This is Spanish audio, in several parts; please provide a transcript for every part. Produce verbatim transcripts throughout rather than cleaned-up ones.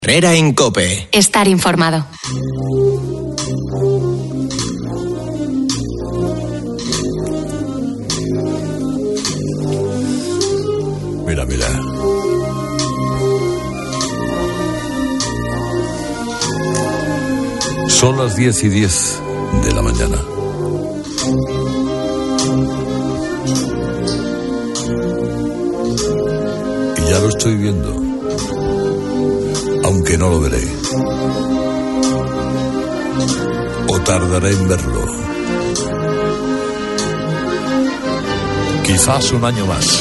Herrera en COPE. Estar informado. Mira, mira. Son las diez y diez de la mañana. Y ya lo estoy viendo. Aunque no lo veré. O tardaré en verlo. Quizás un año más.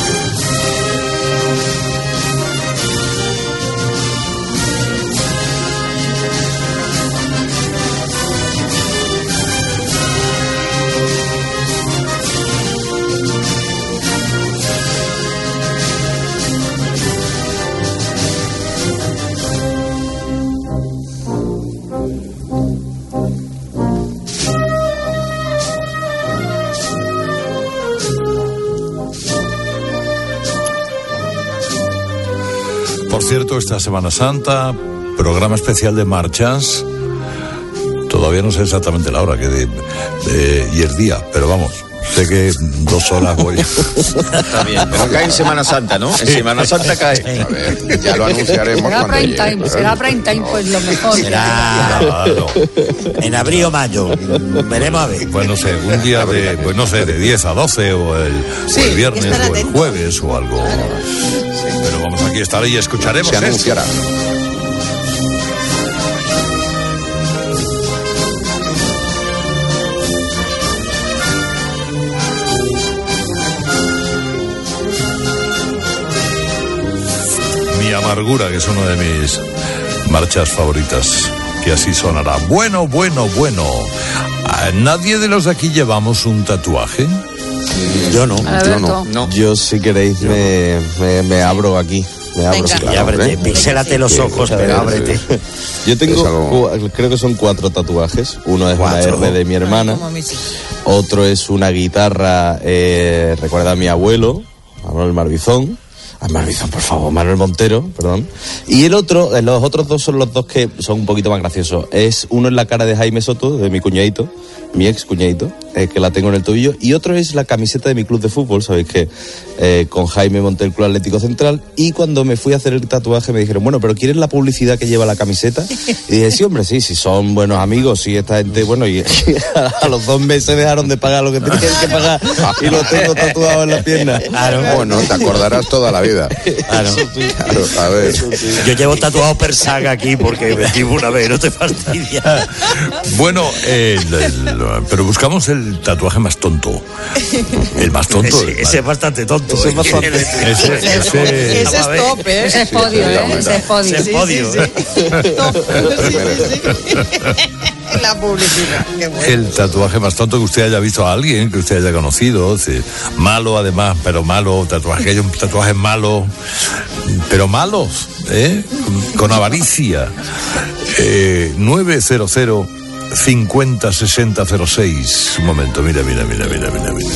Por cierto, esta Semana Santa, programa especial de marchas. Todavía no sé exactamente la hora que de, de, y el día, pero vamos, sé que dos horas voy. Está bien, pero cae en Semana Santa, ¿no? En Semana Santa cae. A ver, ya lo anunciaremos será cuando prime llegue. time, será prime time, pues lo mejor. Será Claro. en abril o mayo. Veremos a ver. Pues no sé, un día de, pues no sé, de diez a doce o el, Sí, o el viernes estar o el atento. jueves o algo. Pero vamos aquí a estar y escucharemos Se esto. anunciará. Mi amargura, que es una de mis marchas favoritas, que así sonará. Bueno, bueno, bueno. ¿A nadie de los de aquí llevamos un tatuaje? Yo no. Alberto. no. No. Yo, si queréis, me, me, me abro aquí. Me abro, Venga. sí, Y claro, ábrete, ¿eh? pixélate los ojos, Sí, pero sí. ábrete. Yo tengo, Es algo- cu- creo que son cuatro tatuajes. Uno es Cuatro. una R de mi hermana. Como mis hijos. Otro es una guitarra, eh, recuerda a mi abuelo, Manuel Marbizón. A Marbizón, por favor, Manuel Montero, perdón. Y el otro, eh, los otros dos son los dos que son un poquito más graciosos. Es uno en la cara de Jaime Soto, de mi cuñadito, mi ex cuñadito, eh, que la tengo en el tobillo. Y otro es la camiseta de mi club de fútbol, sabéis que eh, con Jaime monté el Club Atlético Central. Y cuando me fui a hacer el tatuaje me dijeron, bueno, pero ¿quieres la publicidad que lleva la camiseta? Y dije, sí, hombre, sí, sí, son buenos amigos, sí, esta gente, bueno, y a los dos meses dejaron de pagar lo que tenían que pagar y lo tengo tatuado en la pierna. Bueno, te acordarás toda la vida. Claro. Claro, a ver. Yo llevo tatuado Persaga aquí porque me digo una vez, no te fastidia. Bueno, el- el- pero buscamos el tatuaje más tonto. El más tonto. Ese, ese es bastante tonto. Ese es bastante- Ese- ese- Ese es Vamos a ver. top, ¿eh? Ese es podio, ¿eh? Ese es podio. Ese es podio. Top. Sí, sí, sí. La publicidad. Qué bueno. El tatuaje más tonto que usted haya visto a alguien, que usted haya conocido. Sí. Malo, además, pero malo. Tatuaje, hay un tatuaje malo, pero malos, ¿eh? Con, con avaricia. Eh, nueve cero cero cincuenta sesenta cero seis. Un momento, mira, mira, mira, mira, mira, mira.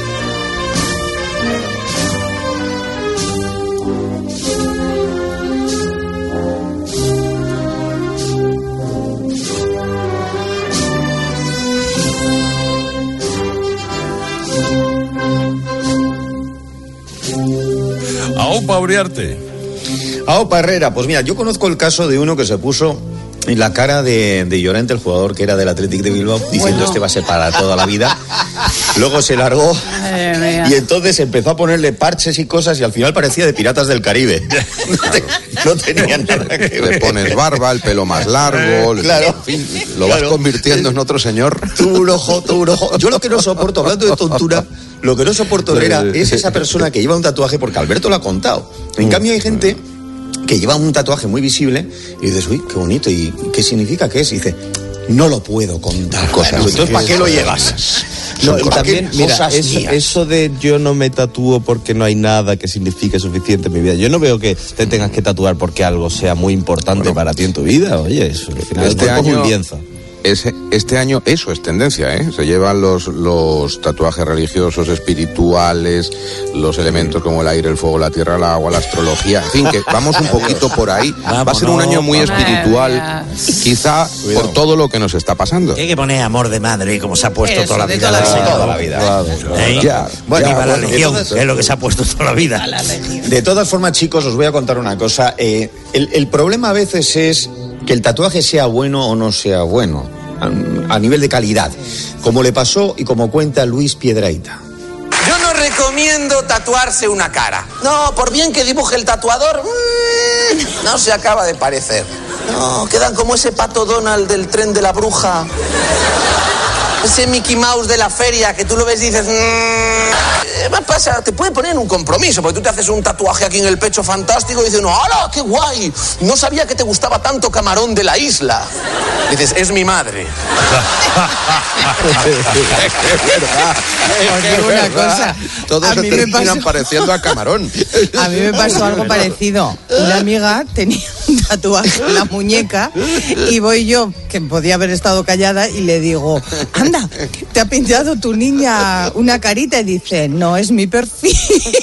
Aupa Uriarte. Aupa Herrera, pues mira, yo conozco el caso de uno que se puso en la cara de, de Llorente, el jugador que era del Athletic de Bilbao, diciendo Bueno. este va a ser para toda la vida. Luego se largó Madre mía. y entonces empezó a ponerle parches y cosas y al final parecía de Piratas del Caribe. No, te- no tenía nada que Le ver. pones barba, el pelo más largo, le- Claro. en fin, lo vas Claro. convirtiendo en otro señor. Tuvo un ojo, tuvo un ojo. Yo lo que no soporto, hablando de tontura, lo que no soporto, Herrera, es esa persona que lleva un tatuaje, porque Alberto lo ha contado. En cambio hay gente que lleva un tatuaje muy visible y dices, uy, qué bonito, ¿y qué significa que es? Y dice, no lo puedo contar. Cosas Bueno, entonces, ¿para qué lo que- llevas? No, y ¿Para también, qué mira, cosas eso, mías? eso de yo no me tatúo porque no hay nada que signifique suficiente en mi vida. Yo no veo que te tengas que tatuar porque algo sea muy importante Bueno, para ti en tu vida. Oye, eso al final este el cuerpo es año- un lienzo. ese, este año eso es tendencia, ¿eh? Se llevan los, los tatuajes religiosos, espirituales, los elementos como el aire, el fuego, la tierra, el agua, la astrología. En fin, que vamos un poquito por ahí. Va a ser un año muy espiritual, quizá Cuidado. por todo lo que nos está pasando. Hay que poner amor de madre, como se ha puesto Eso, toda la de vida. toda la vida. Toda la vida. Claro, ¿Eh? ya, Bueno, Viva la bueno, legión, entonces- que es lo que se ha puesto toda la vida. De todas formas, chicos, os voy a contar una cosa. Eh, el, el problema a veces es que el tatuaje sea bueno o no sea bueno, a, a nivel de calidad, como le pasó y como cuenta Luis Piedrahita. Yo no recomiendo tatuarse una cara. No, por bien que dibuje el tatuador, mmm, no se acaba de parecer. No, quedan como ese Pato Donald del tren de la bruja. Ese Mickey Mouse de la feria que tú lo ves y dices... Mmm, pasa, te puede poner en un compromiso, porque tú te haces un tatuaje aquí en el pecho fantástico y dices, no, ¡hala, qué guay! No sabía que te gustaba tanto Camarón de la Isla. Dices, es mi madre. Porque una cosa, Todos a se mí me terminan pasó- pareciendo a Camarón. A mí me pasó algo parecido. Una amiga tenía un tatuaje en la muñeca y voy yo, que podía haber estado callada, y le digo, anda, ¿te ha pintado tu niña una carita? Y dice, no, es mi perfil.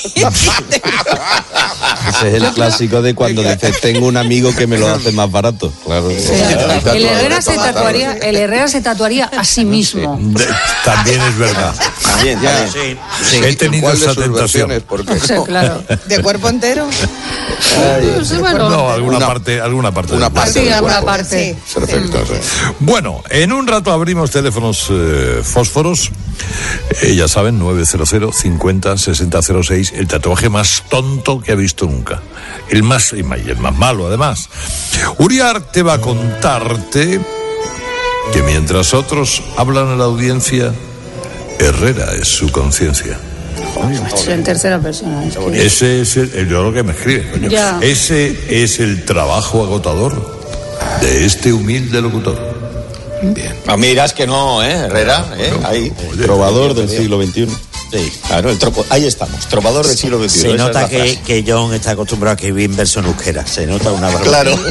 Ese es el clásico de cuando dices, tengo un amigo que me lo hace más barato. Claro. El Herrera se tatuaría, el Herrera se tatuaría a sí mismo. De- también es verdad. También, Ya. también. Sí, sí. He tenido ¿Cuál de esa sus tentación. versiones? Porque O sea, claro. ¿De cuerpo entero? Sí, bueno, No, alguna Una- parte, alguna parte. una del- parte. sí, del alguna cuerpo. parte. Sí. Perfecto, sí. Bueno, en un rato abrimos teléfonos eh, fósforos. Eh, ya saben, nueve cero cero cincuenta sesenta cero seis, el tatuaje más tonto que ha visto nunca. El más, y el más malo, además. Uriarte va a contarte que mientras otros hablan a la audiencia, Herrera es su conciencia. en tercera persona. Es que- Ese es el, el- yo lo que me escribe, coño. Ya. Ese es el trabajo agotador de este humilde locutor. No miras que no, ¿eh, Herrera? ¿Eh? Ahí. Trovador del siglo veintiuno. Sí. Claro, el tropo, ahí estamos, trovador del siglo veintiuno. Se esa es nota la que, frase. que John está acostumbrado a escribir en verso en euskera. Se nota una barbaridad. Claro.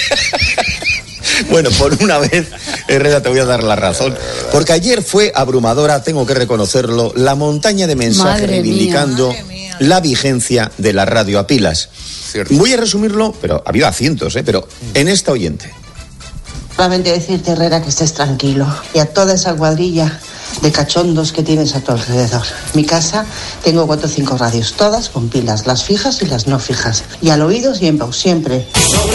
Bueno, por una vez, Herrera, te voy a dar la razón. Porque ayer fue abrumadora, tengo que reconocerlo, la montaña de mensajes Madre reivindicando mía. la vigencia de la radio a pilas. Cierto. Voy a resumirlo, pero ha habido a cientos, ¿eh? Pero en esta oyente. Solamente decirte, Herrera, que estés tranquilo. Y a toda esa cuadrilla de cachondos que tienes a tu alrededor. En mi casa tengo cuatro o cinco radios, todas con pilas, las fijas y las no fijas. Y al oído siempre, siempre.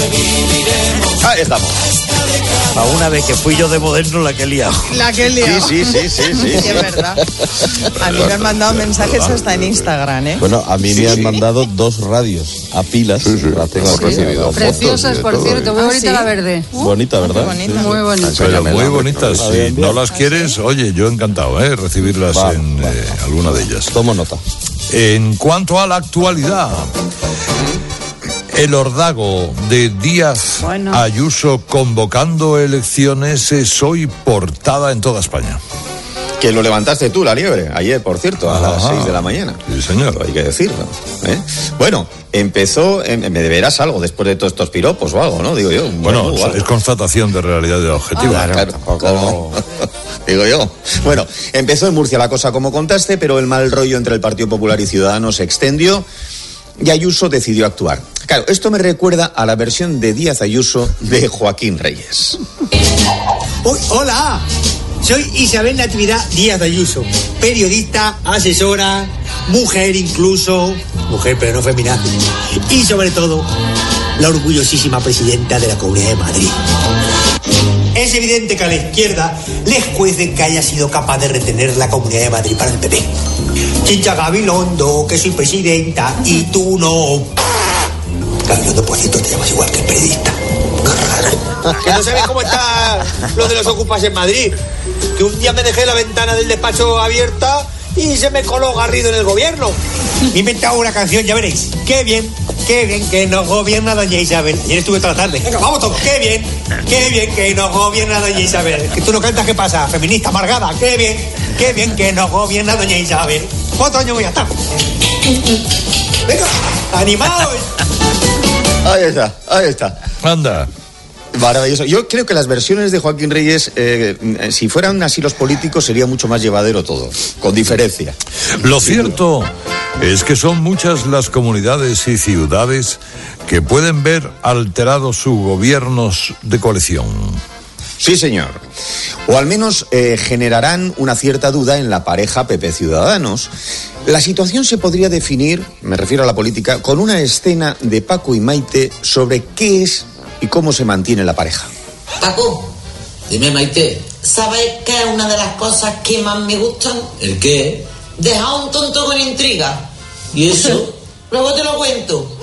Ahí estamos. A una vez que fui yo de moderno la que he liado. La que he Sí, liado. sí, sí, sí, sí. Es verdad. A mí me han mandado mensajes hasta en Instagram, ¿eh? Bueno, a mí me han mandado dos radios a pilas. Las tengo Hemos aquí. recibido Preciosas, fotos y de por todo, cierto. ¿eh? Muy Ah, bonita ¿sí? la verde. Bonita, ¿verdad? bonita. Sí, sí. Muy bonita. Pero Enséñamela, muy hombre. bonitas. Ah, Si bien, bien. no las quieres, oye, yo encantado, ¿eh? Recibirlas Va, en va. eh, alguna de ellas. Tomo nota. En cuanto a la actualidad, el ordago de Díaz Bueno. Ayuso convocando elecciones es hoy portada en toda España. Que lo levantaste tú, la liebre, ayer, por cierto, a las Ajá. seis de la mañana. Sí, señor. Hay que decirlo. ¿eh? Bueno, empezó, eh, me deberás algo después de todos estos piropos o algo, ¿no? Digo yo. Bueno, o algo. es constatación de realidad de objetivo. Claro, claro. Digo yo. Bueno, empezó en Murcia la cosa como contaste, pero el mal rollo entre el Partido Popular y Ciudadanos se extendió y Ayuso decidió actuar. Claro, esto me recuerda a la versión de Díaz Ayuso de Joaquín Reyes. Uy, hola, soy Isabel Natividad Díaz de Ayuso, periodista, asesora, mujer incluso, mujer pero no feminazi, y sobre todo, la orgullosísima presidenta de la Comunidad de Madrid. Es evidente que a la izquierda les cuece que haya sido capaz de retener la Comunidad de Madrid para el P P. Chincha Gabilondo, que soy presidenta y tú no. Gabilondo, por cierto, te llamas igual que el periodista. Que no sabéis cómo está lo de los ocupas en Madrid. Que un día me dejé la ventana del despacho abierta y se me coló Garrido en el gobierno. Me he inventado una canción, ya veréis. Qué bien, qué bien que nos gobierna doña Isabel. Ayer estuve toda la tarde. Venga, vamos todos. Qué bien, qué bien que nos gobierna doña Isabel. Que tú no cantas, ¿qué pasa? Feminista amargada. Qué bien, qué bien que nos gobierna doña Isabel. ¿Cuántos años voy a estar? Venga, animados. Ahí está, ahí está. Anda. Maravilloso. Yo creo que las versiones de Joaquín Reyes, eh, si fueran así los políticos, sería mucho más llevadero todo, con diferencia. Lo cierto es que son muchas las comunidades y ciudades que pueden ver alterados sus gobiernos de coalición. Sí, señor. O al menos eh, generarán una cierta duda en la pareja P P Ciudadanos. La situación se podría definir, me refiero a la política, con una escena de Paco y Maite sobre qué es y cómo se mantiene la pareja. Paco, dime, Maite, ¿sabes qué es una de las cosas que más me gustan? ¿El qué? Dejar a un tonto con intriga. ¿Y eso? Luego te lo cuento.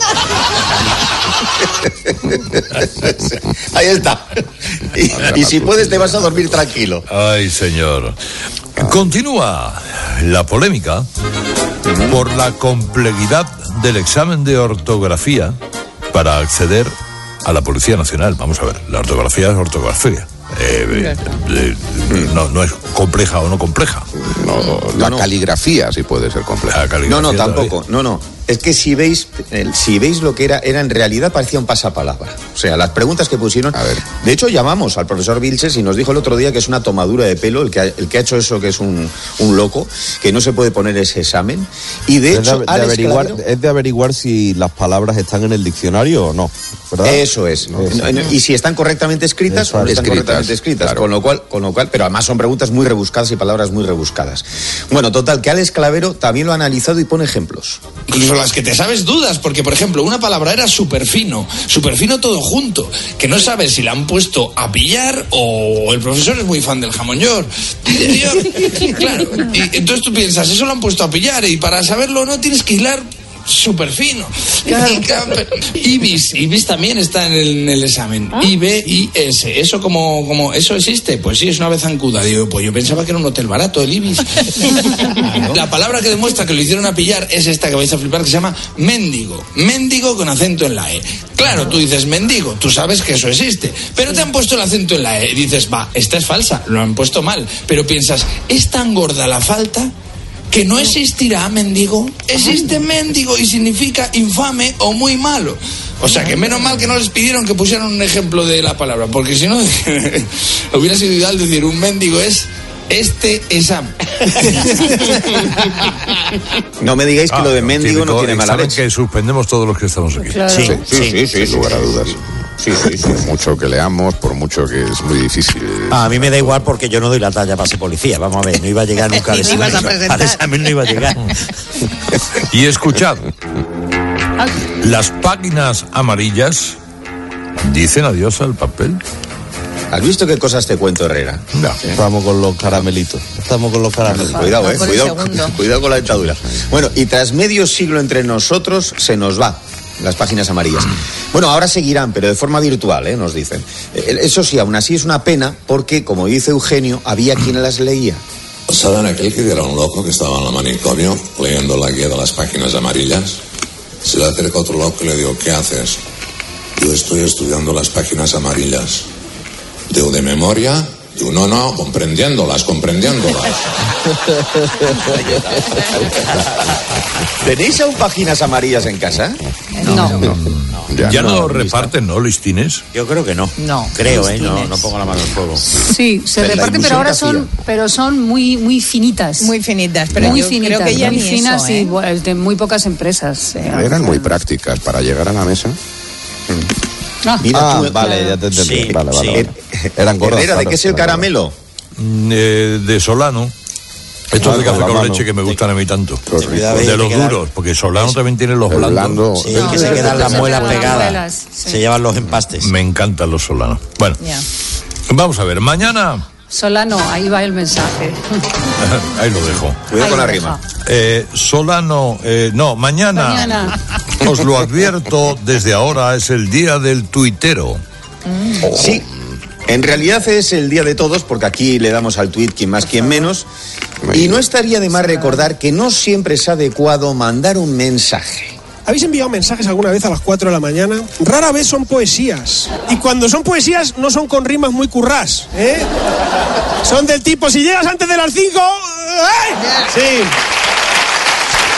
Ahí está. Y, y si puedes te vas a dormir tranquilo. Ay, señor. Continúa la polémica por la complejidad del examen de ortografía para acceder a la Policía Nacional. Vamos a ver, la ortografía es ortografía. Eh, eh, no, no es compleja o no compleja. No, la no, no. caligrafía sí puede ser compleja. No, no, tampoco. No, no. Es que si veis, eh, si veis lo que era, era en realidad parecía un pasapalabra. O sea, las preguntas que pusieron. A ver. De hecho, llamamos al profesor Vilches y nos dijo el otro día que es una tomadura de pelo el que ha, el que ha hecho eso, que es un, un loco, que no se puede poner ese examen. Y de es hecho, de, de averiguar, Clavero, es de averiguar si las palabras están en el diccionario o no, ¿verdad? Eso es. No, eso. Y si están correctamente escritas o no están escritas, correctamente escritas. Claro. Con lo cual, con lo cual, pero además son preguntas muy rebuscadas y palabras muy rebuscadas. Bueno, total, que Alex Clavero también lo ha analizado y pone ejemplos. Incluso las que te sabes dudas, porque por ejemplo, una palabra era súper fino, súper fino todo junto, que no sabes si la han puesto a pillar o el profesor es muy fan del jamón york. Y yo, claro, y entonces tú piensas, eso lo han puesto a pillar y para saberlo no tienes que hilar súper fino. Ibis, Ibis también está en el, en el examen. ¿Ah? I B I S. ¿Eso como, como eso existe? Pues sí, es una vez zancuda. Digo, pues yo pensaba que era un hotel barato, el Ibis. La palabra que demuestra que lo hicieron a pillar es esta que vais a flipar, que se llama mendigo. Mendigo con acento en la E. Claro, tú dices mendigo, tú sabes que eso existe, pero te han puesto el acento en la E. Y dices, va, esta es falsa, lo han puesto mal. Pero piensas, ¿es tan gorda la falta que no existirá mendigo? Existe mendigo y significa infame o muy malo. O sea que menos mal que no les pidieron que pusieran un ejemplo de la palabra, porque si no hubiera sido ideal decir un mendigo es este examen. No me digáis que ah, lo de mendigo no tiene mala leche. Saben que suspendemos todos los que estamos aquí. Claro. Sí, sí, sí, sí, sí, sin lugar a dudas. Sí, sí, sí. Por mucho que leamos, por mucho que es muy difícil. Ah, a mí me da igual porque yo no doy la talla para ser policía. Vamos a ver, no iba a llegar nunca al examen. Al examen no iba a llegar. Y escuchad, las páginas amarillas dicen adiós al papel. ¿Has visto qué cosas te cuento, Herrera? No. Estamos con los caramelitos. Estamos con los caramelitos. Cuidado, eh. Cuidado, cuidado con la dentadura. Bueno, y tras medio siglo entre nosotros, se nos va las páginas amarillas. Bueno, ahora seguirán, pero de forma virtual, ¿eh? Nos dicen. Eso sí, aún así es una pena, porque, como dice Eugenio, había quien las leía. ¿Saben aquel que era un loco que estaba en el manicomio leyendo la guía de las páginas amarillas? Se le acerca otro loco y le digo, ¿qué haces? Yo estoy estudiando las páginas amarillas. Digo, ¿de memoria? Digo, no, no, comprendiéndolas, comprendiéndolas. ¿Tenéis aún páginas amarillas en casa? No. no. no. Ya, ya no, no reparten, ¿no, listines? Yo creo que no. No. Creo, ¿eh? No, no pongo la mano en fuego. Sí, se reparten, pero ahora son, pero son muy, muy finitas. Muy finitas, pero muy yo finitas, creo que ya muy ni finas eso, ¿eh? y bueno, de muy pocas empresas. Eh, Eran muy prácticas para llegar a la mesa. Ah, Mira, ah tú, vale, ya te entendí. Sí, vale, vale, sí. vale. Eran gordas. Herrera, ¿de qué es el caramelo? Eh, de Solano. Esto es de café con leche que me gustan a mí tanto. Cuidado, de los quedar... duros, porque Solano también tiene los blandos. Blando. Sí, no, que se quedan las muelas pegadas. Sí. Se llevan los empastes. Me encantan los Solanos. Bueno, yeah. Vamos a ver, mañana... Solano, ahí va el mensaje. Ahí lo dejo. Cuidado ahí con la deja. rima. Eh, Solano, eh, no, mañana, mañana. Os lo advierto, desde ahora es el día del tuitero. Mm. Oh. Sí. En realidad es el día de todos, porque aquí le damos al tuit quien más, quien menos. Y no estaría de más recordar que no siempre es adecuado mandar un mensaje. ¿Habéis enviado mensajes alguna vez a las cuatro de la mañana? Rara vez son poesías. Y cuando son poesías no son con rimas muy currás, ¿eh? Son del tipo, si llegas antes de las cinco... ¡eh! Sí.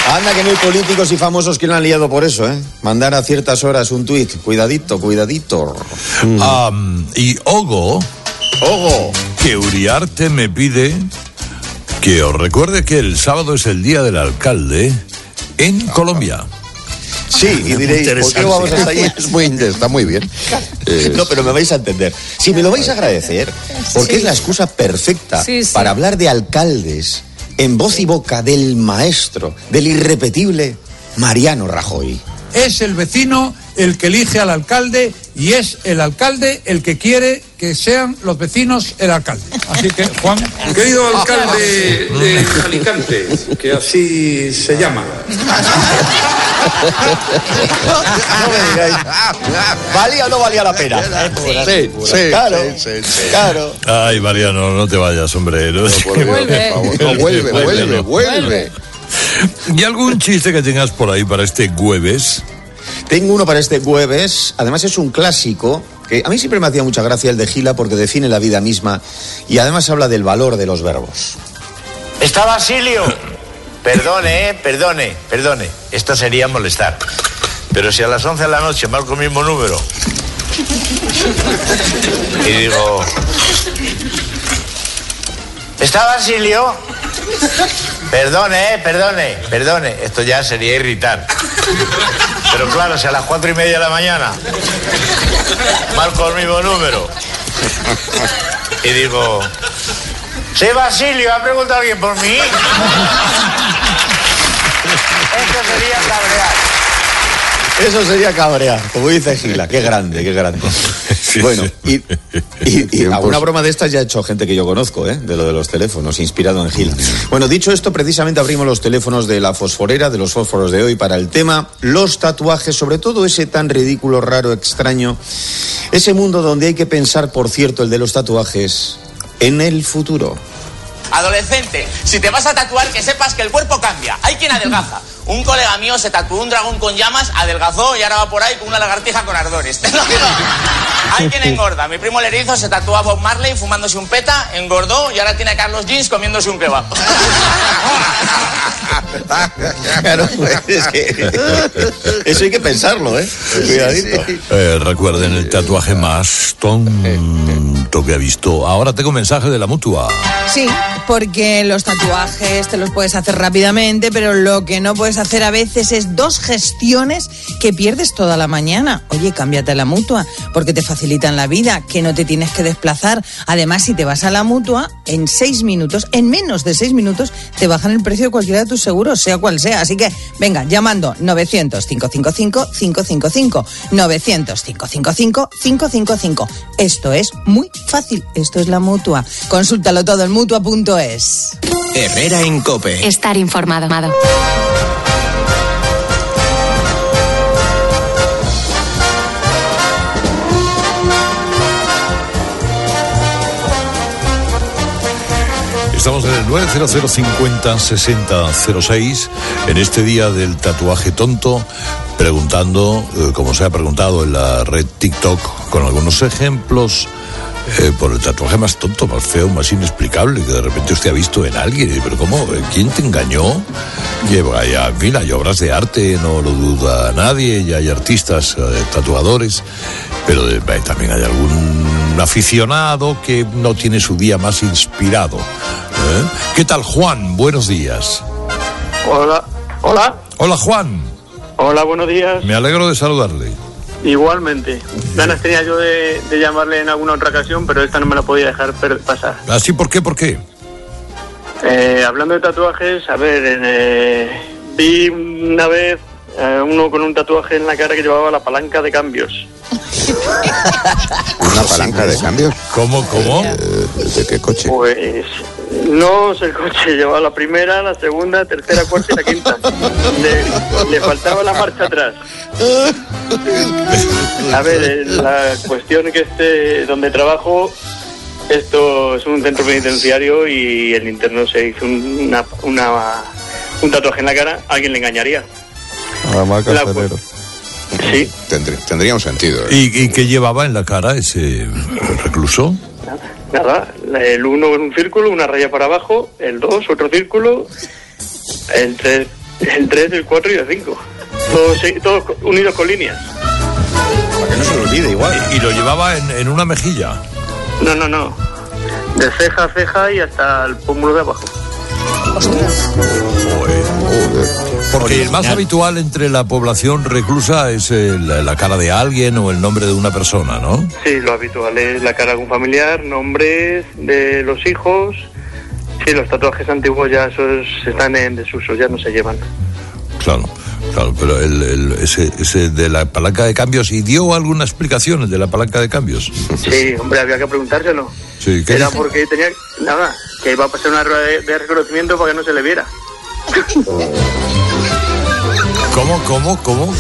Anda que no hay políticos y famosos que lo han liado por eso, ¿eh? Mandar a ciertas horas un tuit. Cuidadito, cuidadito. Mm. Um, y Ogo... Ogo. Que Uriarte me pide que os recuerde que el sábado es el día del alcalde en ah, Colombia. Sí, y diréis, ¿por qué no vamos hasta allí? Es muy, está muy bien. Eh, no, pero me vais a entender. Si me lo vais a agradecer, porque sí. es la excusa perfecta sí, sí. para hablar de alcaldes en voz y boca del maestro, del irrepetible Mariano Rajoy. Es el vecino el que elige al alcalde y es el alcalde el que quiere que sean los vecinos el alcalde. Así que, Juan... Querido alcalde de Alicante, que así se llama. No me digáis. ¿Valía o no valía la pena? Sí, sí, claro, sí, sí, sí. claro. Ay, Mariano, no te vayas, hombre. No, no, vuelve. No, vuelve, vuelve, vuelve. ¿Y algún chiste que tengas por ahí para este jueves? Tengo uno para este jueves. Además es un clásico que a mí siempre me hacía mucha gracia, el de Gila, porque define la vida misma y además habla del valor de los verbos. ¿Está Basilio? Perdone, eh, perdone, perdone. Esto sería molestar. Pero si a las once de la noche marco el mismo número y digo... ¿Está Basilio? Perdone, eh, perdone, perdone. Esto ya sería irritar. Pero claro, si a las cuatro y media de la mañana marco el mismo número y digo... ¿Sí, Basilio? ¿Ha preguntado alguien por mí? Eso sería cabrear. Eso sería cabrear, como dice Gila. Qué grande, qué grande. Sí, bueno, y, y, y alguna broma de estas ya ha hecho gente que yo conozco, ¿eh? De lo de los teléfonos, inspirado en Gila. Bueno, dicho esto, precisamente abrimos los teléfonos de la fosforera, de los fósforos de hoy, para el tema los tatuajes, sobre todo ese tan ridículo, raro, extraño, ese mundo donde hay que pensar, por cierto, el de los tatuajes, en el futuro. Adolescente, si te vas a tatuar, que sepas que el cuerpo cambia. Hay quien adelgaza. Un colega mío se tatuó un dragón con llamas, adelgazó y ahora va por ahí con una lagartija con ardores. Hay quien engorda. Mi primo el erizo se tatuó a Bob Marley fumándose un peta, engordó y ahora tiene a Carlos Jeans comiéndose un kebab. Claro, es que eso hay que pensarlo, ¿eh? Cuidadito. Eh, recuerden el tatuaje más tonto que he visto. Ahora tengo mensaje de la Mutua. Sí, porque los tatuajes te los puedes hacer rápidamente, pero lo que no puedes hacer a veces es dos gestiones que pierdes toda la mañana. Oye, cámbiate a la Mutua, porque te facilitan la vida, que no te tienes que desplazar. Además, si te vas a la Mutua, en seis minutos, en menos de seis minutos, te bajan el precio de cualquiera de tus seguros, sea cual sea. Así que, venga, llamando novecientos, cinco cinco cinco, cinco cinco cinco, novecientos, cinco cinco cinco, cinco cinco cinco. Esto es muy fácil, esto es la Mutua. Consúltalo todo en mutua punto es. Herrera en COPE. Estar informado. Estamos en el nueve cero cero cincuenta sesenta cero seis, en este día del tatuaje tonto, preguntando, eh, como se ha preguntado en la red TikTok, con algunos ejemplos, eh, por el tatuaje más tonto, más feo, más inexplicable, que de repente usted ha visto en alguien. Pero ¿cómo? ¿Quién te engañó? Lleva ya, en fin, hay obras de arte, no lo duda nadie, ya hay artistas, eh, tatuadores, pero eh, también hay algún aficionado que no tiene su día más inspirado. ¿Eh? ¿Qué tal, Juan? Buenos días. Hola. Hola. Hola, Juan. Hola, buenos días. Me alegro de saludarle. Igualmente. Ganas tenía yo de, de llamarle en alguna otra ocasión, pero esta no me la podía dejar pasar. ¿Así por qué? ¿Por qué? Eh, hablando de tatuajes, a ver, eh, vi una vez eh, uno con un tatuaje en la cara que llevaba la palanca de cambios. ¿Una palanca de cambios? ¿Cómo, cómo? Eh, ¿De qué coche? Pues no sé el coche, llevaba la primera, la segunda, tercera, cuarta y la quinta. Le, le faltaba la marcha atrás. A ver, la cuestión es que este, donde trabajo, esto es un centro penitenciario y el interno se hizo una, una, un tatuaje en la cara, alguien le engañaría. A la marca La- Ferrero. Sí. Tendría, tendría un sentido. ¿eh? ¿Y, ¿Y qué llevaba en la cara ese recluso? Nada, el uno en un círculo, una raya para abajo, el dos otro círculo, el tres El tres, el cuatro y el cinco. Todos, todos unidos con líneas. Para que no se lo olvide igual. Y, y lo llevaba en, en una mejilla. No, no, no. De ceja a ceja y hasta el pómulo de abajo. Porque el más habitual entre la población reclusa es el, la cara de alguien o el nombre de una persona, ¿no? Sí, lo habitual es la cara de algún familiar, nombres de los hijos. Sí, los tatuajes antiguos ya esos están en desuso, ya no se llevan. Claro, claro, pero el, el, ese, ese de la palanca de cambios, ¿y dio alguna explicación el de la palanca de cambios? Sí, hombre, había que preguntárselo. Sí, ¿qué Era dijo? porque tenía, nada, que iba a pasar una rueda de, de reconocimiento para que no se le viera. ¿Cómo, cómo, cómo?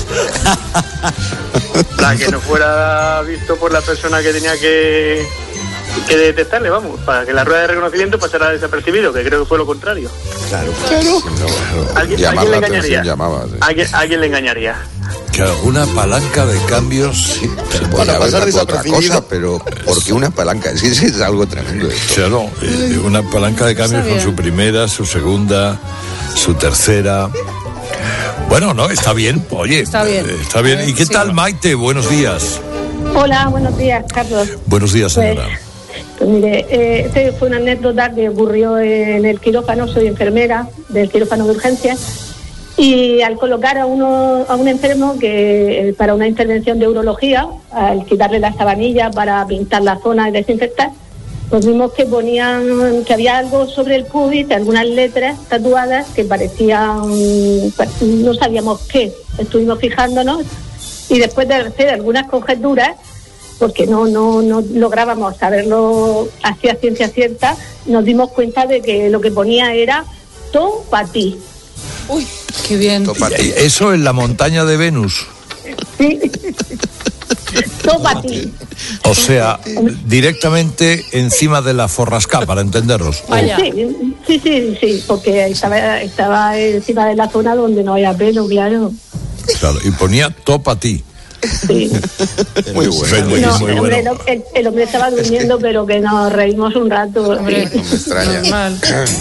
Para que no fuera visto por la persona que tenía que, que detectarle, vamos, para que la rueda de reconocimiento pasara desapercibido, que creo que fue lo contrario. Claro, claro. ¿Alguien, Llamar ¿alguien le la engañaría? atención llamaba, sí. ¿Alguien, ¿Alguien le engañaría? Claro, una palanca de cambios. Sí, se puede haber tatuado otra cosa, pero porque una palanca, es que es algo tremendo esto. Claro, eh, una palanca de cambios con su primera, su segunda, su tercera. Bueno, no, está bien, oye. Está bien. eh, Está bien. ¿Y qué Sí. tal, Maite? Buenos días. Hola, buenos días, Carlos. Buenos días, señora. Pues mire, eh, este fue una anécdota que ocurrió en el quirófano. Soy enfermera del quirófano de urgencias y al colocar a uno a un enfermo que eh, para una intervención de urología, al quitarle la sabanilla para pintar la zona y desinfectar, pues vimos que ponían que había algo sobre el pubis, algunas letras tatuadas que parecían, no sabíamos qué. Estuvimos fijándonos y después de hacer algunas conjeturas, porque no no no lográbamos saberlo hacia ciencia cierta, nos dimos cuenta de que lo que ponía era to pa' ti. Uy, qué bien. Eso en la montaña de Venus. Sí. To pa' ti. O sea, directamente encima de la forrasca, para entendernos. Sí, sí, sí, sí, porque estaba, estaba encima de la zona donde no había pelo, claro. Claro, y ponía topa a ti. Sí. Muy bueno, muy, No, muy el, hombre, bueno. el, el hombre estaba durmiendo, pero que nos reímos un rato. Hombre, no me extraña. Normal.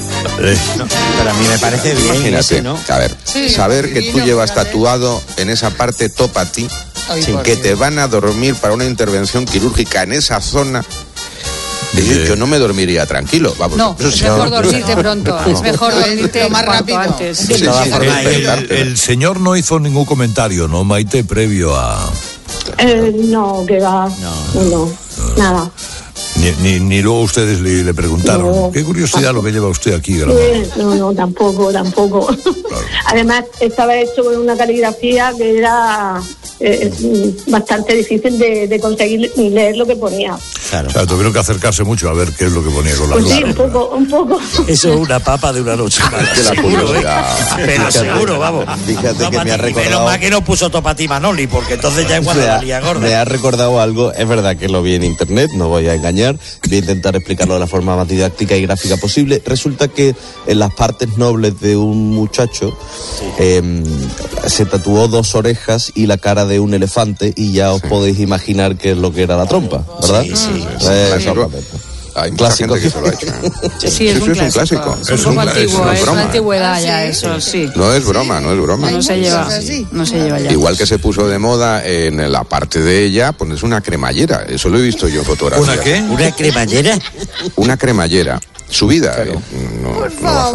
Pero a mí me parece bien. Imagínate, ese, ¿no? a ver, Sí. saber que tú Niño, llevas fíjate. tatuado en esa parte topa a ti, Ay, sin por que Dios. te van a dormir para una intervención quirúrgica en esa zona. Yo, yo no me dormiría tranquilo, vamos. No, Eso es sí. mejor dormirte pronto. Es mejor dormirte Lo más cuanto rápido. antes. Sí, sí, El, el- el señor no hizo ningún comentario, ¿no, Maite, previo a... Eh, no, que va. No, no, nada. Ni, ni, ni luego ustedes le, le preguntaron. No. Qué curiosidad lo que lleva usted aquí grabado. Eh, No, no, tampoco, tampoco. Además, estaba hecho con una caligrafía que era eh, mm, bastante difícil de, de conseguir y leer lo que ponía. O sea, tuvieron que acercarse mucho a ver qué es lo que ponía con la Pues sí, luz. un poco, un poco. Eso es una papa de una noche mala. Que la seguro, ¿eh? curiosidad. Pero Fíjate, seguro, vamos. Fíjate que me ha Menos recordado... mal que no puso Topati Manoli, porque entonces ya igual Me la ha, lía gorda. me ha recordado algo, es verdad que lo vi en internet, no voy a engañar, voy a intentar explicarlo de la forma más didáctica y gráfica posible. Resulta que en las partes nobles de un muchacho eh, se tatuó dos orejas y la cara de un elefante y ya os podéis imaginar qué es lo que era la trompa, ¿verdad? Sí, sí. Eh, Clásico. Hay mucha Clásico. gente que se lo ha hecho. ¿eh? Sí, es un Eso es un clásico. clásico. Es un Es poco un- antiguo, es una es broma. una antigüedad ya, eso sí. No es broma, no es broma. No se lleva, no se lleva ya. Igual que se puso de moda en la parte de ella, pones una cremallera. Eso lo he visto yo en fotografía. ¿Una qué? ¿Una cremallera? Una cremallera. Subida. eh, no, Por no bajada.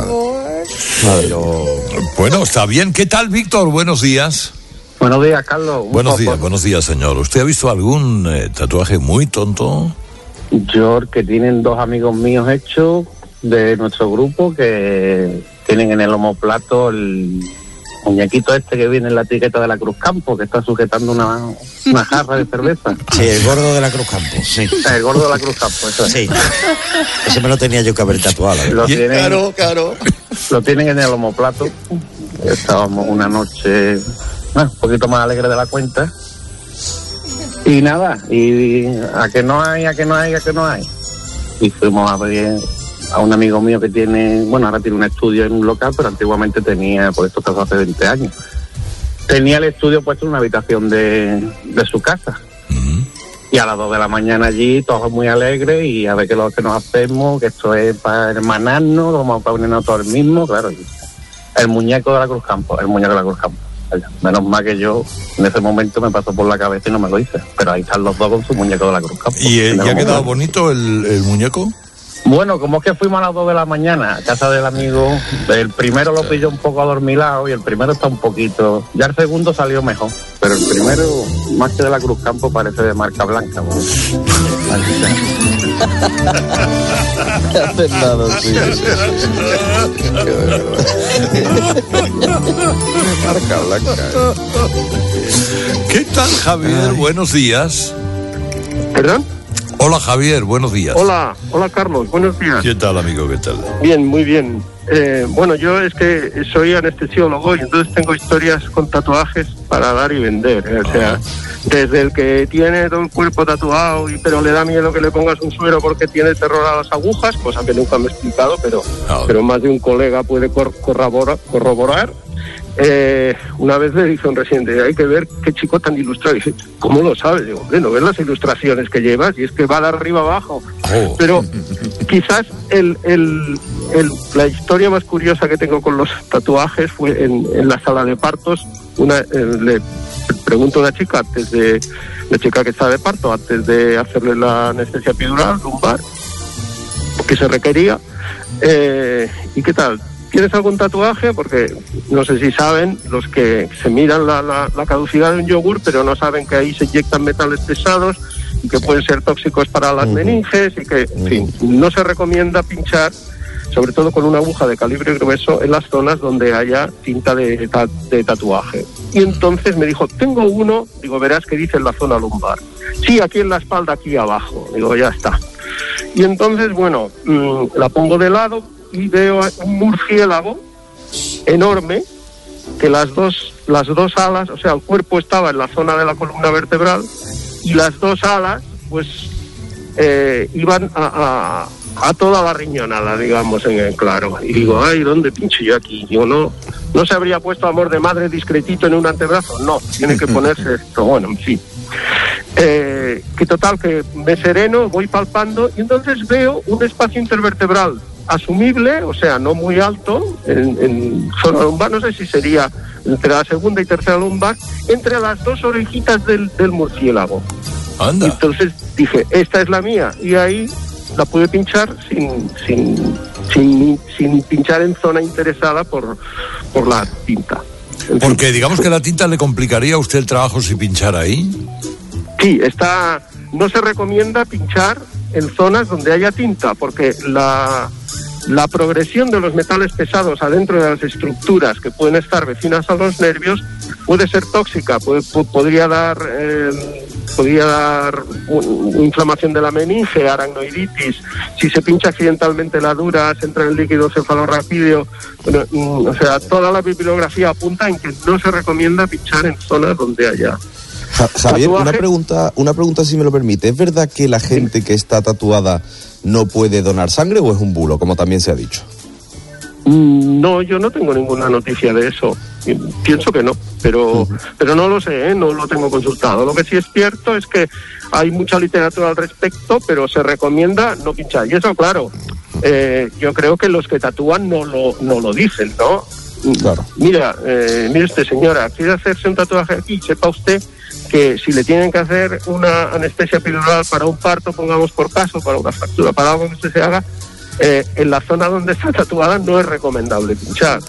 favor. Bueno, está bien. ¿Qué tal, Víctor? Buenos días. Buenos días, Carlos. Un Buenos poco. días, buenos días, señor. ¿Usted ha visto algún eh, tatuaje muy tonto? Yo, que tienen dos amigos míos hechos de nuestro grupo que tienen en el omoplato el muñequito este que viene en la etiqueta de la Cruz Campo, que está sujetando una, una jarra de cerveza. Sí, el gordo de la Cruz Campo, sí. El gordo de la Cruz Campo, eso es. Sí. Ese me lo tenía yo que haber tatuado, la verdad. Lo tienen, Claro, claro. lo tienen en el omoplato. Estábamos una noche bueno, un poquito más alegre de la cuenta. Y nada, y a que no hay, a que no hay, a que no hay. Y fuimos a ver a un amigo mío que tiene, bueno, ahora tiene un estudio en un local, pero antiguamente tenía, pues esto pasó hace veinte años. Tenía el estudio puesto en una habitación de, de su casa. Y a las dos de la mañana allí, todos muy alegres, y a ver qué es lo que nos hacemos, que esto es para hermanarnos, vamos a ponernos todos el mismo, claro. Y El muñeco de la Cruz Campo, el muñeco de la Cruz Campo. Menos mal que yo en ese momento me pasó por la cabeza y no me lo hice. Pero ahí están los dos con su muñeco de la Cruz Campo. ¿Y eh, ya ha quedado bonito el, el muñeco? Bueno, como es que fuimos a las dos de la mañana a casa del amigo, el primero lo pilló un poco adormilado y el primero está un poquito... Ya el segundo salió mejor, pero el primero, más que de la Cruz Campo, parece de marca blanca. ¿No? Fernando, sí. Marca blanca. ¿Qué tal, Javier? Buenos días. ¿Perdón? Hola, Javier, buenos días. Hola, hola Carlos, buenos días. ¿Qué tal, amigo? ¿Qué tal? Bien, muy bien. Eh, bueno, yo es que soy anestesiólogo y entonces tengo historias con tatuajes para dar y vender. ¿eh? O sea, desde el que tiene todo el cuerpo tatuado y pero le da miedo que le pongas un suero porque tiene terror a las agujas, cosa que nunca me he explicado, pero, Ah, pero más de un colega puede cor- corroborar. corroborar. Eh, una vez le dice un residente, hay que ver qué chico tan ilustrado. Y dice, ¿cómo lo sabes? Digo, hombre, ¿no ves las ilustraciones que llevas? Y es que va de arriba abajo. Oh. Pero quizás el, el, el, la historia más curiosa que tengo con los tatuajes fue en, en la sala de partos. Una, eh, le pregunto a una chica antes de, la chica que está de parto, antes de hacerle la anestesia epidural, lumbar, que se requería, eh, ¿y qué tal? ¿Tienes algún tatuaje? Porque no sé si saben los que se miran la, la, la caducidad de un yogur, pero no saben que ahí se inyectan metales pesados y que pueden ser tóxicos para las meninges y que, en fin, no se recomienda pinchar, sobre todo con una aguja de calibre grueso, en las zonas donde haya tinta de, de tatuaje. Y entonces me dijo, tengo uno, digo, verás que dice en la zona lumbar. Sí, aquí en la espalda, aquí abajo. Digo, ya está. Y entonces, bueno, mmm, la pongo de lado y veo un murciélago enorme que las dos las dos alas, o sea, el cuerpo estaba en la zona de la columna vertebral y las dos alas pues eh, iban a, a, a toda la riñonada, digamos, en el claro. Y digo, ay, ¿dónde pincho yo aquí? Digo, no, no se habría puesto amor de madre discretito en un antebrazo, no, tiene que ponerse esto, bueno, en fin. Eh, que total, que me sereno, voy palpando y entonces veo un espacio intervertebral asumible, o sea, no muy alto, en, en zona lumbar, no sé si sería entre la segunda y tercera lumbar, entre las dos orejitas del, del murciélago. Anda. Y entonces dije, esta es la mía, y ahí la pude pinchar sin sin sin, sin pinchar en zona interesada por, por la tinta. Porque digamos que la tinta le complicaría a usted el trabajo si pinchara ahí. Sí, está, no se recomienda pinchar en zonas donde haya tinta, porque la, la progresión de los metales pesados adentro de las estructuras que pueden estar vecinas a los nervios puede ser tóxica, puede, podría dar eh, podría dar un, inflamación de la meninge, aracnoiditis. Si se pincha accidentalmente la dura, se entra en el líquido cefalorraquídeo. Bueno, mm, o sea, toda la bibliografía apunta en que no se recomienda pinchar en zonas donde haya Ja- Javier, tatuaje. una pregunta, una pregunta si me lo permite. ¿Es verdad que la gente que está tatuada no puede donar sangre o es un bulo, como también se ha dicho? Mm, No, yo no tengo ninguna noticia de eso. Pienso que no, pero uh-huh. pero no lo sé, ¿eh? No lo tengo consultado. Lo que sí es cierto es que hay mucha literatura al respecto, pero se recomienda no pinchar. Y eso, claro, eh, yo creo que los que tatúan no lo no lo dicen, ¿no? Claro. Mira, eh, mire usted, señora, quiere hacerse un tatuaje aquí, sepa usted que si le tienen que hacer una anestesia epidural para un parto, pongamos por caso, para una fractura, para algo que usted se haga, eh, en la zona donde está tatuada no es recomendable pinchar.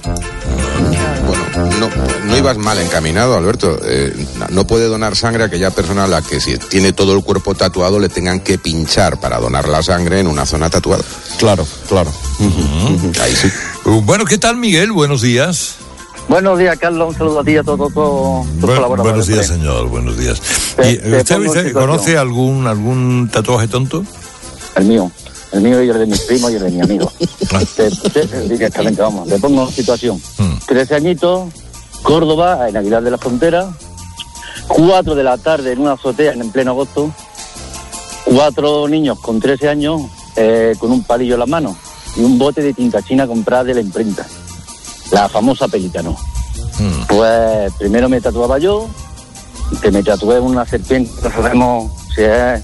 Bueno, no, no ibas mal encaminado, Alberto. Eh, no puede donar sangre a aquella persona a la que si tiene todo el cuerpo tatuado le tengan que pinchar para donar la sangre en una zona tatuada. Claro, claro. Uh-huh. Ahí sí. Uh, bueno, ¿qué tal, Miguel? Buenos días. Buenos días, Carlos. Un saludo a ti y a todos todo, tus Buen, colaboradores. buenos días, señor. Buenos días. Te, ¿Y, te ¿Usted, usted conoce algún algún tatuaje tonto? El mío. El mío y el de mis primos y el de mi amigo. te, te, directamente, vamos. Te pongo en situación. Hmm. Trece añitos, Córdoba, en Aguilar de la Frontera. Cuatro de la tarde en una azotea en pleno agosto. Cuatro niños con trece años eh, con un palillo en las manos y un bote de tinta china comprada de la imprenta. La famosa Pelícano. Hmm. Pues primero me tatuaba yo, que me tatué una serpiente, no sabemos si es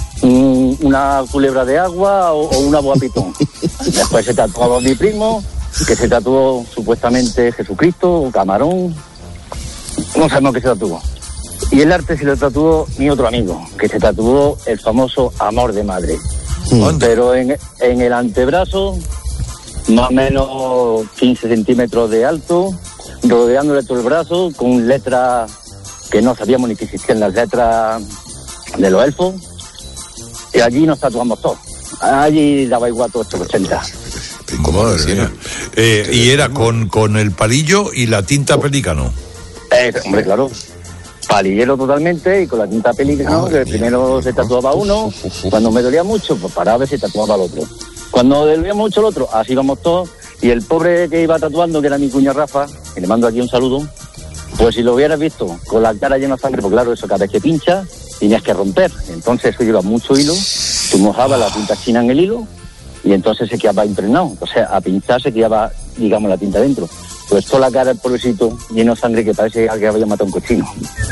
un, una culebra de agua o, o una boa pitón. Después se tatuaba mi primo, que se tatuó supuestamente Jesucristo o Camarón, no sabemos qué se tatuó. Y el arte se lo tatuó mi otro amigo, que se tatuó el famoso amor de madre. Mm. Pero en, en el antebrazo, más o menos quince centímetros de alto, rodeándole todo el brazo, con letras que no sabíamos ni que existían, las letras de los elfos. Y allí nos tatuamos todos. Allí daba igual todo esto, ochenta. Madre mía. Eh, y era con, con el palillo y la tinta pelícano. Eh, hombre, claro. Palillero totalmente y con la tinta pelícano, que primero se tatuaba uno, cuando me dolía mucho, pues paraba y se tatuaba el otro. Cuando dolía mucho el otro, así íbamos todos, y el pobre que iba tatuando, que era mi cuña Rafa, y le mando aquí un saludo, pues si lo hubieras visto con la cara llena de sangre, pues claro, eso cada vez que pincha, tenías que romper. Entonces eso lleva mucho hilo, tú mojabas la tinta china en el hilo, y entonces se quedaba impregnado. O sea, a pinchar se quedaba, digamos, la tinta dentro. Pues toda la cara, el pobrecito, lleno de sangre, que parece que había matado a un cochino.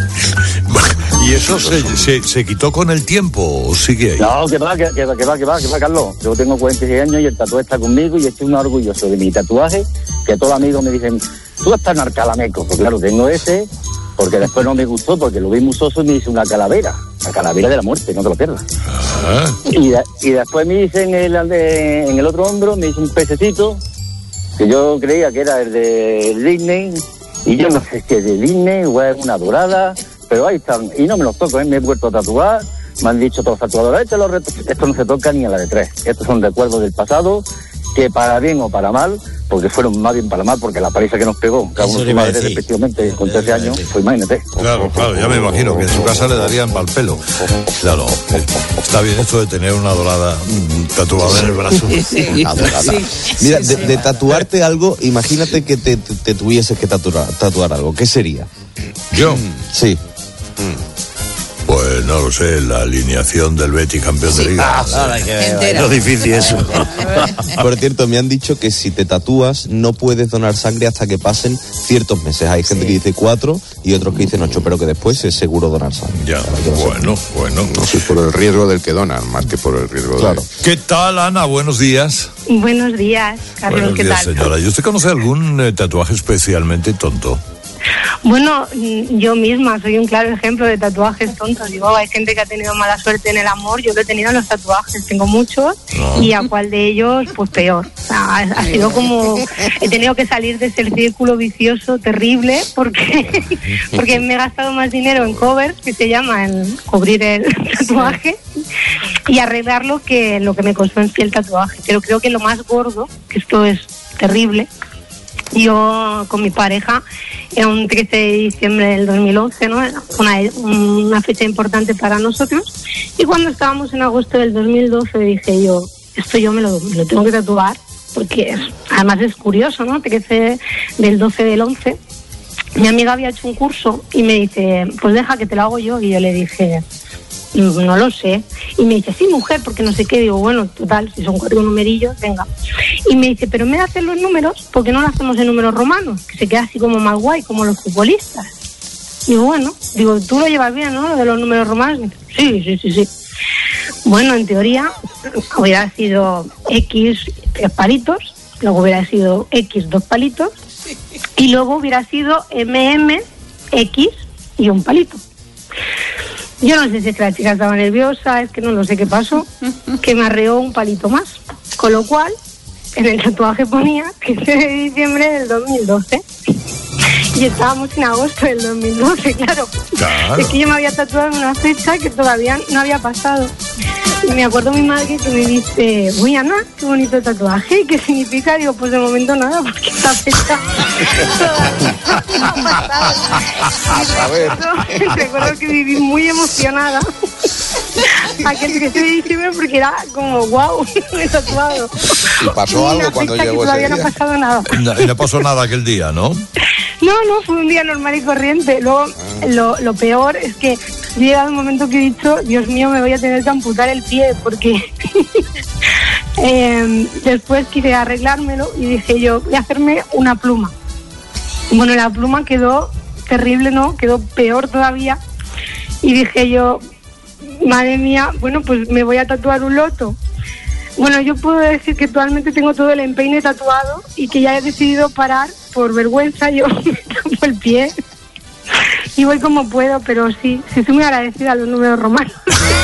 ¿Y eso se, se, se quitó con el tiempo o sigue ahí? No, que va, que, que va, que va, que va, que va, Carlos. Yo tengo cuarenta y seis años y el tatuaje está conmigo y estoy muy orgulloso de mi tatuaje, que todos los amigos me dicen, tú estás en Arcalameco. Pues claro, tengo ese, porque después no me gustó, porque lo vi muy soso y me hice una calavera, la calavera de la muerte, no te lo pierdas. Ah. Y, de, y después me hice en el, de, en el otro hombro, me hice un pececito, que yo creía que era el de Disney, y yo no sé si es de Disney o es una dorada, pero ahí están, y no me los toco, ¿eh? Me he vuelto a tatuar, me han dicho todos los tatuadores, este lo reto... esto no se toca ni a la de tres, estos son recuerdos del pasado, que para bien o para mal, porque fueron más bien para mal, porque la paliza que nos pegó, cada uno su madre respectivamente con trece años, pues imagínate. Claro, claro, ya me imagino que en su casa le darían pal pelo. Claro, eh, está bien esto de tener una dorada tatuada en el brazo. Sí, sí, sí. Mira, de, de tatuarte algo, imagínate que te, te, te tuvieses que tatuar, tatuar algo, ¿qué sería? ¿Yo? Sí. Pues no lo sé, la alineación del Betis campeón de Liga. Ah, nada, que es lo difícil eso. Por cierto, me han dicho que si te tatúas no puedes donar sangre hasta que pasen ciertos meses. Hay gente sí. que dice cuatro y otros que dicen ocho, pero que después es seguro donar sangre. Ya, bueno, bueno. No sé, por el riesgo del que donan, más que por el riesgo claro. de... ¿Qué tal, Ana? Buenos días. Buenos días, Carlos. Buenos ¿qué días, tal? señora. ¿Y usted conoce algún eh, tatuaje especialmente tonto? Bueno, yo misma soy un claro ejemplo de tatuajes tontos. Digo, hay gente que ha tenido mala suerte en el amor, yo lo he tenido en los tatuajes, tengo muchos, no. y a cuál de ellos, pues peor. O sea, ha, ha sido como, he tenido que salir de ese círculo vicioso terrible, porque, porque me he gastado más dinero en covers, que se llama, en cubrir el tatuaje, y arreglarlo que lo que me costó en sí el tatuaje. Pero creo que lo más gordo, que esto es terrible, yo con mi pareja, era un trece de diciembre del dos mil once, ¿no? Una, una fecha importante para nosotros. Y cuando estábamos en agosto del dos mil doce dije yo, esto yo me lo, me lo tengo que tatuar, porque es, además es curioso, ¿no? trece del doce del once. Mi amiga había hecho un curso y me dice, pues deja que te lo hago yo. Y yo le dije, no lo sé. Y me dice, sí, mujer, porque no sé qué. Digo, bueno, total, si son cuatro numerillos, venga. Y me dice, pero en vez de hacer los números, ¿por qué no lo hacemos en números romanos? Que se queda así como más guay, como los futbolistas. Digo, bueno, digo, tú lo llevas bien, ¿no? Lo de los números romanos. Me dice, sí, sí, sí, sí. Bueno, en teoría, hubiera sido X tres palitos, luego hubiera sido X dos palitos, y luego hubiera sido M M X y un palito. Yo no sé si es que la chica estaba nerviosa, es que no lo sé qué pasó, que me arreó un palito más. Con lo cual, en el tatuaje ponía trece de diciembre del dos mil doce. Y estábamos en agosto del dos mil doce, claro. claro. Es que yo me había tatuado en una fecha que todavía no había pasado. Y me acuerdo mi madre que me dice, uy, Ana, qué bonito tatuaje. ¿Y qué significa? Digo, pues de momento nada, porque esta fecha todavía no ha pasado. A ver. Recuerdo, recuerdo que viví muy emocionada aquel trece de diciembre porque era como, wow, me he tatuado. ¿Y pasó algo cuando llegó ese día? Todavía no ha pasado nada. No, y no pasó nada aquel día, ¿no? No, no, fue un día normal y corriente. Luego, ah. lo, lo peor es que llega un momento que he dicho, Dios mío, me voy a tener que amputar el pie, porque eh, después quise arreglármelo y dije yo, voy a hacerme una pluma. Bueno, la pluma quedó terrible, ¿no? Quedó peor todavía. Y dije yo, madre mía, bueno, pues me voy a tatuar un loto. Bueno, yo puedo decir que actualmente tengo todo el empeine tatuado y que ya he decidido parar por vergüenza. Yo me tapo el pie y voy como puedo, pero sí, sí soy muy agradecida a los números romanos.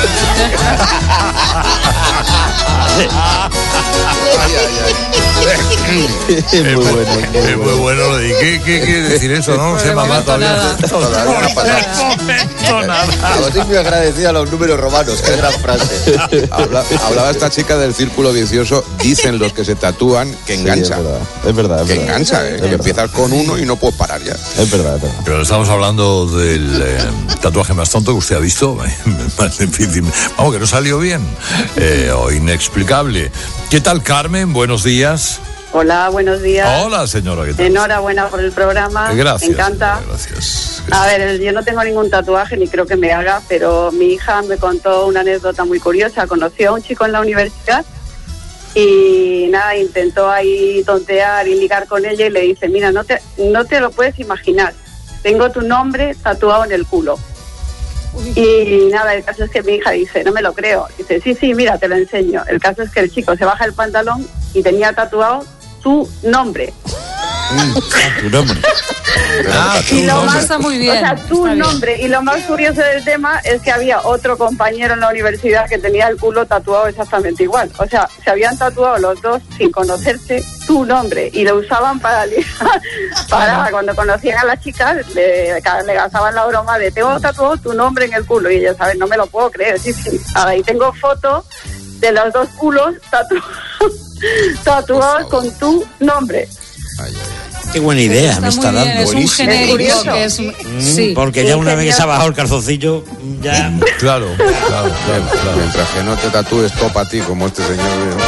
Es muy bueno, es muy bueno. ¿Qué, qué quiere decir eso? No, no sé, mamá, todavía Todavía no ha pasado. Estoy muy agradecida a los números romanos, qué gran frase. Habla, hablaba esta chica del círculo vicioso, dicen los que se tatúan que engancha. Sí, es verdad, es verdad. Es que verdad. engancha, ¿eh? Es Que verdad. empiezas con uno y no puedes parar ya. Es verdad, es verdad. Pero estamos hablando del eh, tatuaje más tonto que usted ha visto. Más difícil. Vamos, que no salió bien. Eh, o inexplicable. ¿Qué tal, Carmen? Buenos días. Hola, buenos días. Hola, señora. ¿Qué tal? Enhorabuena por el programa. Gracias. Me encanta. Gracias. A ver, yo no tengo ningún tatuaje ni creo que me haga, pero mi hija me contó una anécdota muy curiosa. Conoció a un chico en la universidad y nada, intentó ahí tontear y ligar con ella y le dice, mira, no te, no te lo puedes imaginar, tengo tu nombre tatuado en el culo. Y nada, el caso es que mi hija dice, no me lo creo. Dice, sí, sí, mira, te lo enseño. El caso es que el chico se baja el pantalón y tenía tatuado tu nombre. Tu nombre. Ah, y lo más, está muy bien. O sea, tu Está nombre. bien. Y lo más curioso del tema es que había otro compañero en la universidad que tenía el culo tatuado exactamente igual. O sea, se habían tatuado los dos sin conocerse tu nombre y lo usaban para ligar. Para cuando conocían a las chicas, le, le gastaban la broma de tengo tatuado tu nombre en el culo. Y ellos, ¿sabes? No me lo puedo creer. Sí, sí. Ahí tengo fotos de los dos culos tatu- tatuados con tu nombre. Qué buena idea Está me está muy bien, dando. es un genérico que es un- Mm, sí. Porque ya una vez que se ha bajado el calzoncillo, ya. Claro, claro, claro. Mientras que no te tatúes topa a ti como este señor.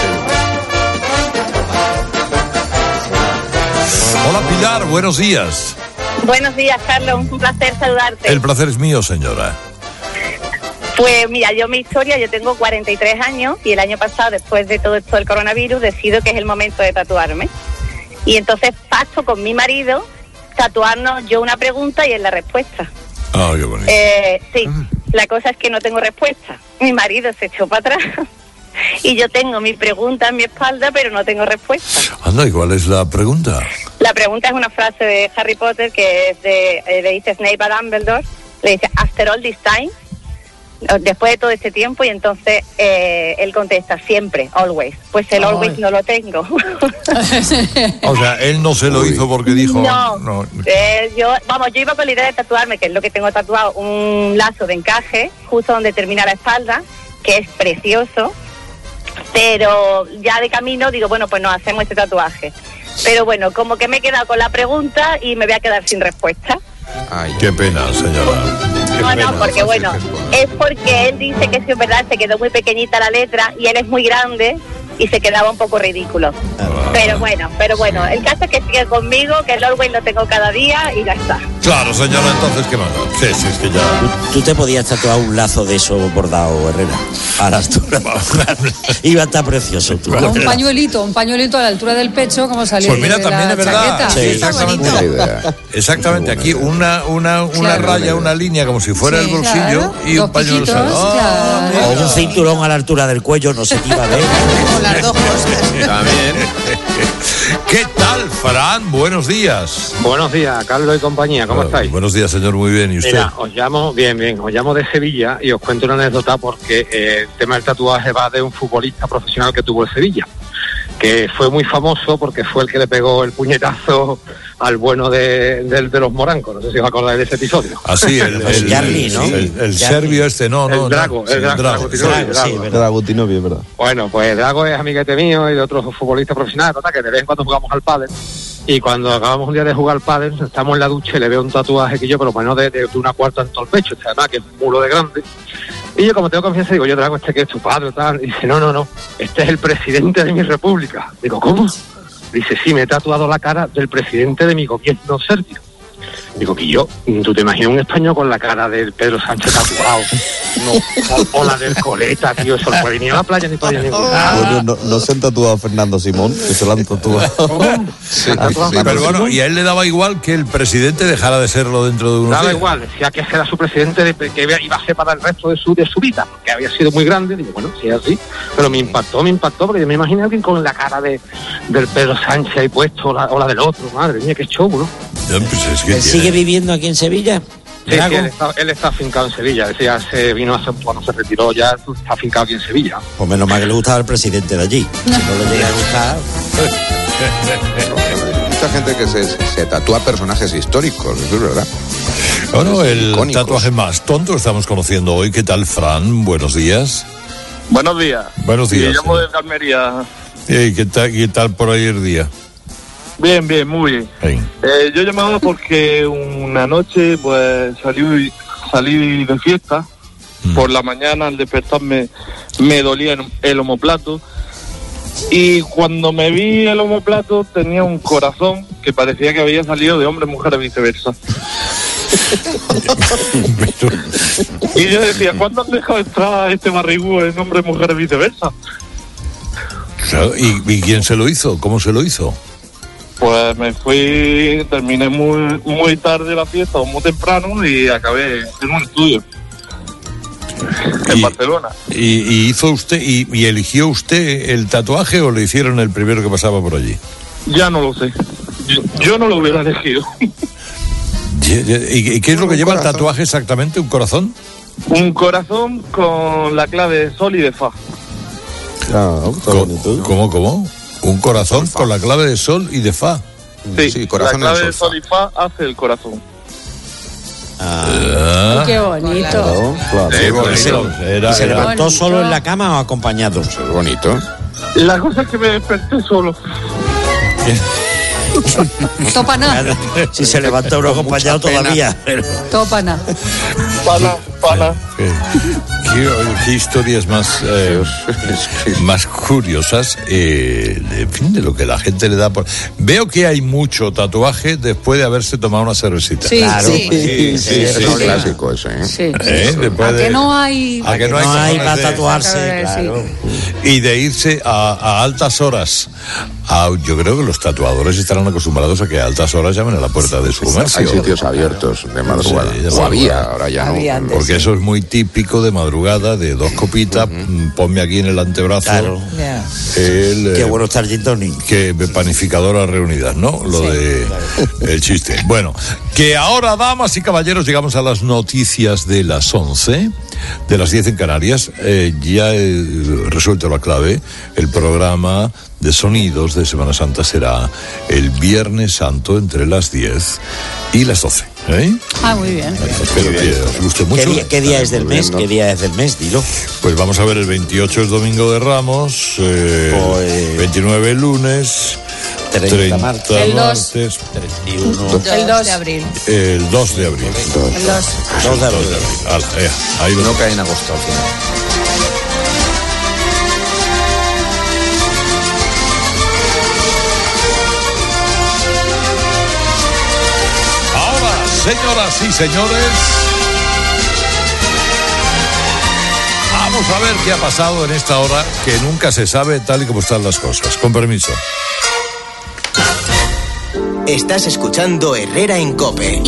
Hola, Pilar, buenos días. Buenos días, Carlos, un placer saludarte. El placer es mío, señora. Pues mira, yo mi historia, yo tengo cuarenta y tres años y el año pasado, después de todo esto del coronavirus, decido que es el momento de tatuarme. Y entonces pacto con mi marido tatuarnos yo una pregunta y él la respuesta. Ah, qué bonito. Eh, sí, la cosa es que no tengo respuesta. Mi marido se echó para atrás y yo tengo mi pregunta en mi espalda, pero no tengo respuesta. Anda, ¿y cuál es la pregunta? La pregunta es una frase de Harry Potter que es de, eh, le dice Snape a Dumbledore, le dice, after all this time, después de todo este tiempo, y entonces eh, él contesta, siempre, always. Pues el Ay. always no lo tengo. O sea, él no se lo hizo porque dijo... No, no. Eh, yo, vamos, yo iba con la idea de tatuarme, que es lo que tengo tatuado, un lazo de encaje, justo donde termina la espalda, que es precioso, pero ya de camino digo, bueno, pues nos hacemos este tatuaje. Pero bueno, como que me he quedado con la pregunta y me voy a quedar sin respuesta. Ay, qué pena, señora. Qué No, pena. no, porque bueno, es porque él dice que sí, es verdad, se quedó muy pequeñita la letra y él es muy grande y se quedaba un poco ridículo. Pero bueno, pero bueno, el caso es que sigue conmigo, que el Always lo tengo cada día y ya está. Claro, señora, entonces, ¿qué más? Sí, sí, es que ya... Tú te podías tatuar un lazo de eso bordado, Herrera. A la altura. Iba a estar precioso tú. Un pañuelito, un pañuelito a la altura del pecho, como salía Pues mira, de también la es verdad. chaqueta. Sí, Está exactamente. bonito. Buena idea. Exactamente, aquí una, una, una Claro. raya, una línea como si fuera Sí, el bolsillo claro. y Dos un pañuelo. piquitos, Ah, claro. O un cinturón a la altura del cuello, no sé qué iba a ver. Con las dos cosas. También. ¿Qué tal, Fran? Buenos días. Buenos días, Carlos y compañía, ¿cómo Ah, estáis? Buenos días, señor, muy bien. ¿Y usted? Mira, os llamo, bien, bien, os llamo de Sevilla y os cuento una anécdota porque eh, el tema del tatuaje va de un futbolista profesional que tuvo en Sevilla, que fue muy famoso porque fue el que le pegó el puñetazo al bueno de, de, de los morancos, no sé si os acordáis de ese episodio. Así, el, el, el, Jarly, ¿no? el- el Jarly. serbio este, no, no. El Drago, no, el sí, Drago, Drago. Drago, Drago, Drago. Dragutinovi, es verdad. Bueno, pues Drago es amiguete mío y de otros futbolistas profesionales, total, que de vez en cuando jugamos al pádel. Y cuando acabamos un día de jugar al pádel, estamos en la ducha y le veo un tatuaje que yo, pero bueno, de, de, de una cuarta en todo el pecho, o sea, nada, que es un mulo de grande. Y yo, como tengo confianza, digo, yo Drago, este que es tu padre, tal. Y dice, no, no, no, este es el presidente de mi república. Digo, ¿cómo? Dice, sí, me he tatuado la cara del presidente de mi gobierno serbio. Digo, que yo, ¿tú te imaginas un español con la cara del Pedro Sánchez tatuado? No, o la del Coleta, tío, eso no puede ni a la playa ni para allá ningún lado. Bueno, no, no se han tatuado a Fernando Simón, que se lo han tatuado. Sí, sí, pero bueno, y a él le daba igual que el presidente dejara de serlo dentro de unos Daba días. igual, decía que ese era su presidente, de, que iba a ser para el resto de su, de su vida, porque había sido muy grande. Digo, bueno, sí es así, pero me impactó, me impactó, porque yo me imaginé a alguien con la cara de, del Pedro Sánchez ahí puesto, o la, o la del otro, madre mía, qué show, ¿no? Ya, pues es que ¿Él tiene- sigue viviendo aquí en Sevilla? Sí, sí, él está, él está afincado en Sevilla, decía, se vino hace cuando se retiró, ya está afincado aquí en Sevilla. Pues menos mal que le gustaba el presidente de allí. Si no le llega a gustar... Mucha gente que se, se tatúa personajes históricos, eso es verdad. Bueno, el Icónicos. tatuaje más tonto estamos conociendo hoy. ¿Qué tal, Fran? Buenos días. Buenos días. Buenos días. Sí, llamo desde Almería. Ey, ¿qué tal, qué tal por ahí el día? Bien, bien, muy bien. Ey. Eh, yo llamaba porque una noche pues salí, salí de fiesta. Mm. Por la mañana al despertarme me dolía el, el omoplato. Y cuando me vi el omoplato tenía un corazón que parecía que había salido de hombre, mujer, viceversa. Y yo decía, ¿cuándo han dejado entrar este barrigú en hombre, mujer, viceversa? Claro, ¿y, ¿Y quién se lo hizo? ¿Cómo se lo hizo? Pues me fui, terminé muy muy tarde la fiesta, o muy temprano, y acabé en un estudio en Y- Barcelona. ¿Y, y hizo usted, y, y eligió usted el tatuaje o le hicieron el primero que pasaba por allí? Ya no lo sé. Yo, yo no lo hubiera elegido. Ye- ye- ¿Y, y qué es lo que lleva el tatuaje exactamente? ¿Un corazón? Un corazón con la clave de sol y de fa. Claro, está bonito. ¿Cómo, cómo? Un corazón con la clave de sol y de fa. Sí, la clave de sol y fa hace el corazón. Ah. Qué bonito. Claro, claro. Sí, bonito. Era- ¿Y se era- levantó bonito. solo en la cama o acompañado? Es bonito. La cosa es que me desperté solo. Topana, Si se levanta uno acompañado todavía. Pero... topana. Pana, pana. ¿Qué, qué- qué historias más, eh, más curiosas, eh, en fin, de lo que la gente le da por... Veo que hay mucho tatuaje después de haberse tomado una cervecita. Sí, Claro, sí. Sí, sí, Es sí, un sí. clásico ese, ¿eh? Sí. ¿Eh? Después ¿A de- que no hay? ¿A que no hay No hay cojones para de- tatuarse, Sí. claro. Y de irse a, a altas horas. A- yo creo que los tatuadores estarán acostumbrados a que a altas horas llamen a la puerta de su comercio. Hay sitios abiertos de madrugada. Sí, de O madrugada. había, ahora ya no. Había antes. Porque eso es muy típico de madrugada, de dos copitas, mm, ponme aquí en el antebrazo Claro. Ya. el, Qué eh, bueno estar gin tonic. que panificadoras reunidas, ¿no? Lo Sí, de el chiste. Bueno, que ahora, damas y caballeros, llegamos a las noticias de las once, de las diez en Canarias. Eh, ya he resuelto la clave. El programa de sonidos de Semana Santa será el Viernes Santo entre las diez y las doce. ¿Eh? Ah, muy bien. Espero que os guste mucho. ¿Qué día, qué día es del mes? ¿Qué día es del mes? Dilo. Pues vamos a ver, el veintiocho es Domingo de Ramos, eh, Pues- veintinueve lunes, treinta treinta martes. El dos. martes, treinta y uno. El dos de abril. el dos de abril. El dos. dos de abril. Ala, eh, ahí lo No cae en agosto al final. Ahora, señoras y señores, vamos a ver qué ha pasado en esta hora que nunca se sabe tal y como están las cosas. Con permiso. Estás escuchando Herrera en COPE.